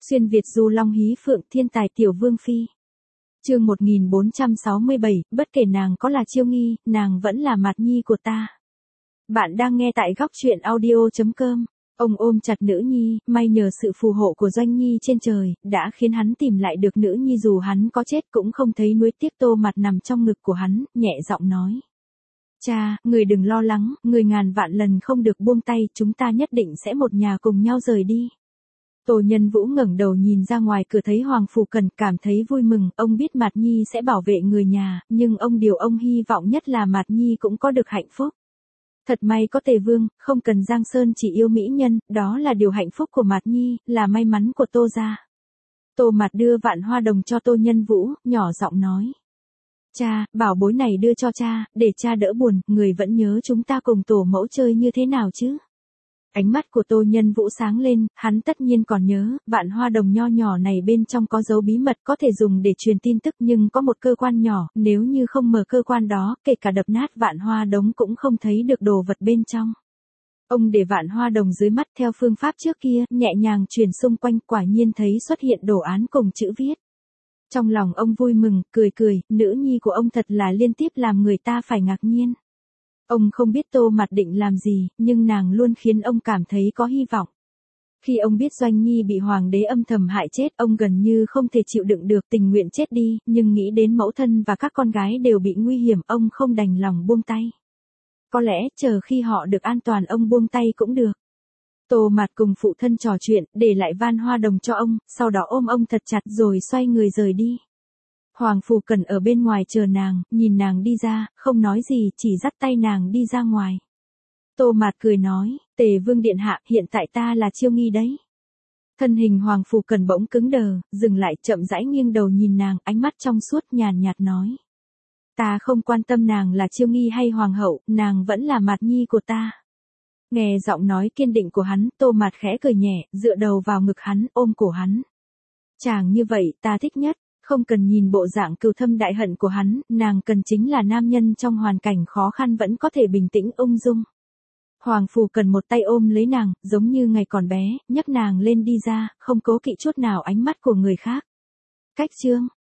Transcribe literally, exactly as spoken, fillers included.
Xuyên Việt du long hí phượng thiên tài tiểu vương phi. Chương một nghìn bốn trăm sáu mươi bảy, bất kể nàng có là Chiêu Nghi, nàng vẫn là Mạt Nhi của ta. Bạn đang nghe tại góc truyện audio chấm com. Ông ôm chặt nữ nhi, may nhờ sự phù hộ của Doanh Nhi trên trời, đã khiến hắn tìm lại được nữ nhi dù hắn có chết cũng không thấy nuối tiếc. Tô Mạt nằm trong ngực của hắn, nhẹ giọng nói. Cha, người đừng lo lắng, người ngàn vạn lần không được buông tay, chúng ta nhất định sẽ một nhà cùng nhau rời đi. Tô Nhân Vũ ngẩng đầu nhìn ra ngoài cửa thấy Hoàng Phủ Cần, cảm thấy vui mừng, ông biết Mạt Nhi sẽ bảo vệ người nhà, nhưng ông điều ông hy vọng nhất là Mạt Nhi cũng có được hạnh phúc. Thật may có Tề Vương, không cần Giang Sơn chỉ yêu mỹ nhân, đó là điều hạnh phúc của Mạt Nhi, là may mắn của Tô gia. Tô Mạt đưa vạn hoa đồng cho Tô Nhân Vũ, nhỏ giọng nói. Cha, bảo bối này đưa cho cha, để cha đỡ buồn, người vẫn nhớ chúng ta cùng tổ mẫu chơi như thế nào chứ? Ánh mắt của Tô Nhân Vũ sáng lên, hắn tất nhiên còn nhớ, vạn hoa đồng nho nhỏ này bên trong có dấu bí mật có thể dùng để truyền tin tức, nhưng có một cơ quan nhỏ, nếu như không mở cơ quan đó, kể cả đập nát vạn hoa đống cũng không thấy được đồ vật bên trong. Ông để vạn hoa đồng dưới mắt theo phương pháp trước kia, nhẹ nhàng truyền xung quanh, quả nhiên thấy xuất hiện đồ án cùng chữ viết. Trong lòng ông vui mừng, cười cười, nữ nhi của ông thật là liên tiếp làm người ta phải ngạc nhiên. Ông không biết Tô Mạt định làm gì, nhưng nàng luôn khiến ông cảm thấy có hy vọng. Khi ông biết Doanh Nhi bị hoàng đế âm thầm hại chết, ông gần như không thể chịu đựng được, tình nguyện chết đi, nhưng nghĩ đến mẫu thân và các con gái đều bị nguy hiểm, ông không đành lòng buông tay. Có lẽ, chờ khi họ được an toàn ông buông tay cũng được. Tô Mạt cùng phụ thân trò chuyện, để lại van hoa đồng cho ông, sau đó ôm ông thật chặt rồi xoay người rời đi. Hoàng Phủ Cần ở bên ngoài chờ nàng, nhìn nàng đi ra, không nói gì, chỉ dắt tay nàng đi ra ngoài. Tô Mạt cười nói, Tề Vương điện hạ, hiện tại ta là Chiêu Nghi đấy. Thân hình Hoàng Phủ Cần bỗng cứng đờ, dừng lại, chậm rãi nghiêng đầu nhìn nàng, ánh mắt trong suốt nhàn nhạt nói. Ta không quan tâm nàng là Chiêu Nghi hay Hoàng hậu, nàng vẫn là Mạt Nhi của ta. Nghe giọng nói kiên định của hắn, Tô Mạt khẽ cười nhẹ, dựa đầu vào ngực hắn, ôm cổ hắn. Chàng như vậy, ta thích nhất. Không cần nhìn bộ dạng cừu thâm đại hận của hắn, nàng cần chính là nam nhân trong hoàn cảnh khó khăn vẫn có thể bình tĩnh ung dung. Hoàng Phủ Cần một tay ôm lấy nàng, giống như ngày còn bé, nhấc nàng lên đi ra, không cố kỵ chút nào ánh mắt của người khác. Cách chương